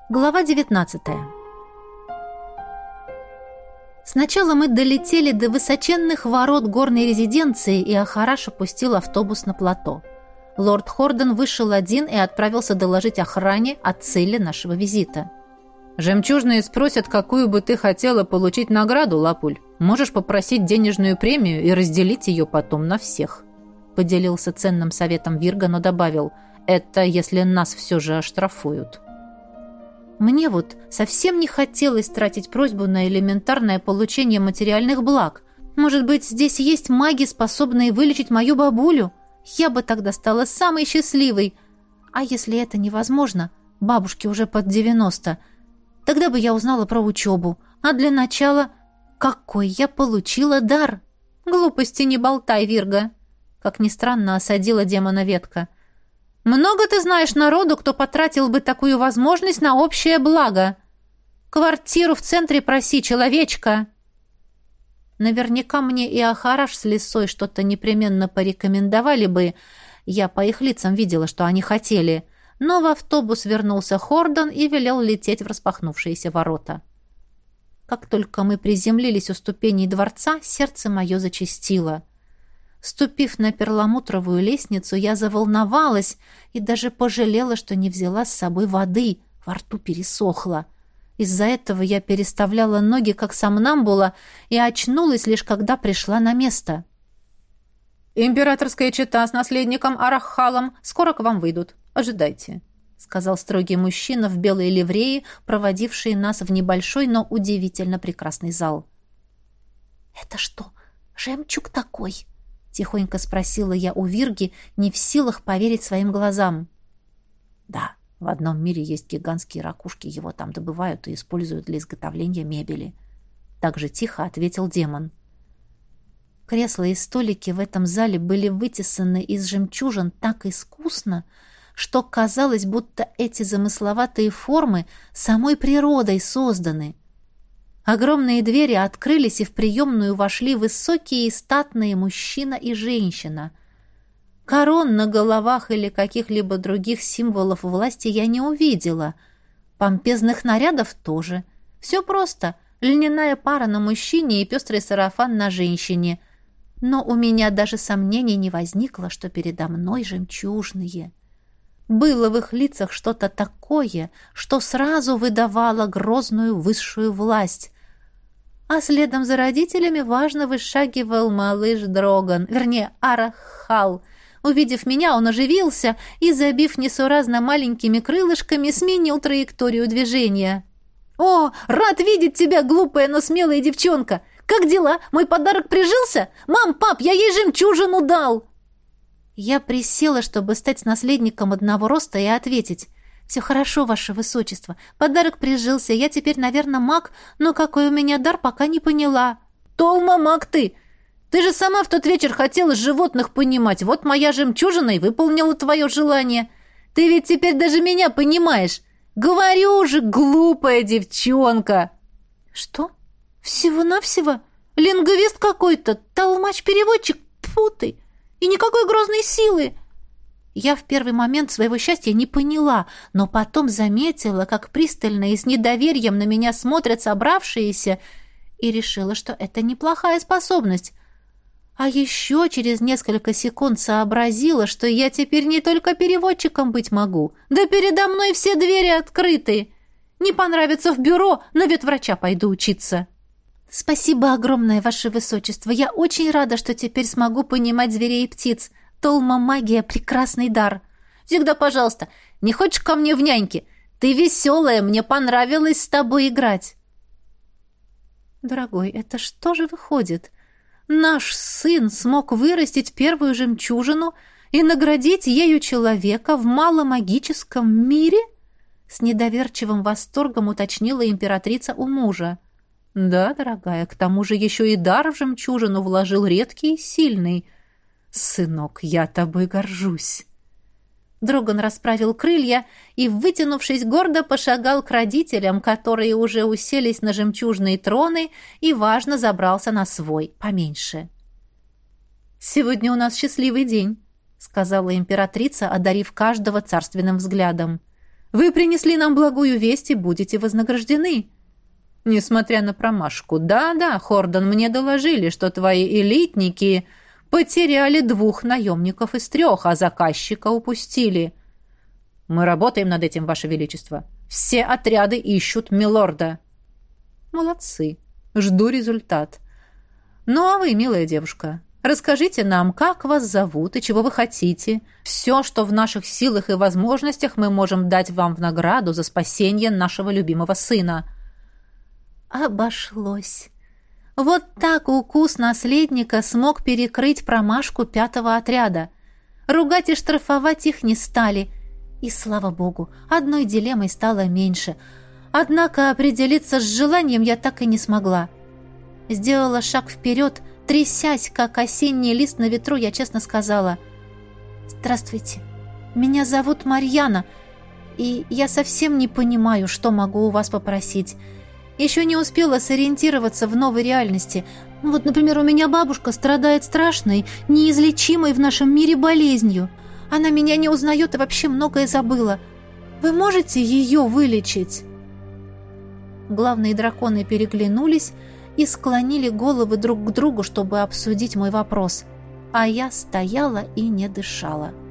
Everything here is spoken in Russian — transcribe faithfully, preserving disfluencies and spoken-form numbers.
Глава девятнадцатая. Сначала мы долетели до высоченных ворот горной резиденции, и Ахараш опустил автобус на плато. Лорд Хорден вышел один и отправился доложить охране о цели нашего визита. «Жемчужные спросят, какую бы ты хотела получить награду, Лапуль. Можешь попросить денежную премию и разделить ее потом на всех», — поделился ценным советом Вирга, но добавил: «это если нас все же оштрафуют». Мне вот совсем не хотелось тратить просьбу на элементарное получение материальных благ. Может быть, здесь есть маги, способные вылечить мою бабулю? Я бы тогда стала самой счастливой. А если это невозможно, бабушке уже под девяносто, тогда бы я узнала про учебу. А для начала, какой я получила дар? Глупости не болтай, Вирга. Как ни странно, осадила демона ветка. Много ты знаешь народу, кто потратил бы такую возможность на общее благо. Квартиру в центре проси, человечка. Наверняка мне и Ахараш с Лисой что-то непременно порекомендовали бы. Я по их лицам видела, что они хотели. Но в автобус вернулся Хордон и велел лететь в распахнувшиеся ворота. Как только мы приземлились у ступеней дворца, сердце мое зачастило. Ступив на перламутровую лестницу, я заволновалась и даже пожалела, что не взяла с собой воды. Во рту пересохло. Из-за этого я переставляла ноги, как сомнамбула, и очнулась лишь когда пришла на место. «Императорская чета с наследником Араххалом скоро к вам выйдут. Ожидайте», — сказал строгий мужчина в белой ливреи, проводивший нас в небольшой, но удивительно прекрасный зал. «Это что, жемчуг такой?» — тихонько спросила я у Вирги, не в силах поверить своим глазам. «Да, в одном мире есть гигантские ракушки, его там добывают и используют для изготовления мебели», — так же тихо ответил демон. Кресла и столики в этом зале были вытесаны из жемчужин так искусно, что казалось, будто эти замысловатые формы самой природой созданы. Огромные двери открылись, и в приемную вошли высокие и статные мужчина и женщина. Корон на головах или каких-либо других символов власти я не увидела. Помпезных нарядов тоже. Все просто. Льняная пара на мужчине и пестрый сарафан на женщине. Но у меня даже сомнений не возникло, что передо мной жемчужные. Было в их лицах что-то такое, что сразу выдавало грозную высшую власть. А следом за родителями важно вышагивал малыш Дроган, вернее, Араххал. Увидев меня, он оживился и, забив несуразно маленькими крылышками, сменил траекторию движения. «О, рад видеть тебя, глупая, но смелая девчонка! Как дела? Мой подарок прижился? Мам, пап, я ей жемчужину дал!» Я присела, чтобы стать с наследником одного роста и ответить: «Все хорошо, ваше высочество. Подарок прижился. Я теперь, наверное, маг, но какой у меня дар, пока не поняла». «Толма, маг ты! Ты же сама в тот вечер хотела животных понимать. Вот моя жемчужина и выполнила твое желание. Ты ведь теперь даже меня понимаешь. Говорю же, глупая девчонка!» «Что? Всего-навсего? Лингвист какой-то? Толмач-переводчик? Тьфу ты! И никакой грозной силы!» Я в первый момент своего счастья не поняла, но потом заметила, как пристально и с недоверием на меня смотрят собравшиеся, и решила, что это неплохая способность. А еще через несколько секунд сообразила, что я теперь не только переводчиком быть могу. Да передо мной все двери открыты. Не понравится в бюро, на ветврача пойду учиться. «Спасибо огромное, ваше высочество. Я очень рада, что теперь смогу понимать зверей и птиц. Толма-магия — прекрасный дар». «Всегда пожалуйста, не хочешь ко мне в няньки? Ты веселая, мне понравилось с тобой играть». «Дорогой, это что же выходит? Наш сын смог вырастить первую жемчужину и наградить ею человека в маломагическом мире?» С недоверчивым восторгом уточнила императрица у мужа. «Да, дорогая, к тому же еще и дар в жемчужину вложил редкий и сильный. Сынок, я тобой горжусь». Дроган расправил крылья и, вытянувшись гордо, пошагал к родителям, которые уже уселись на жемчужные троны, и, важно, забрался на свой, поменьше. «Сегодня у нас счастливый день», — сказала императрица, одарив каждого царственным взглядом. Вы принесли нам благую весть и будете вознаграждены. Несмотря на промашку. Да-да, Хордон, мне доложили, что твои элитники потеряли двух наемников из трех, а заказчика упустили. Мы работаем над этим, Ваше Величество. Все отряды ищут милорда. Молодцы. Жду результат. Ну, а вы, милая девушка, расскажите нам, как вас зовут и чего вы хотите. Все, что в наших силах и возможностях, мы можем дать вам в награду за спасение нашего любимого сына. Обошлось. Вот так укус наследника смог перекрыть промашку пятого отряда. Ругать и штрафовать их не стали. И, слава богу, одной дилеммой стало меньше. Однако определиться с желанием я так и не смогла. Сделала шаг вперед, трясясь, как осенний лист на ветру, я честно сказала: «Здравствуйте, меня зовут Марьяна, и я совсем не понимаю, что могу у вас попросить. Еще не успела сориентироваться в новой реальности. Вот, например, у меня бабушка страдает страшной, неизлечимой в нашем мире болезнью. Она меня не узнает и вообще многое забыла. Вы можете ее вылечить?» Главные драконы переглянулись и склонили головы друг к другу, чтобы обсудить мой вопрос. А я стояла и не дышала.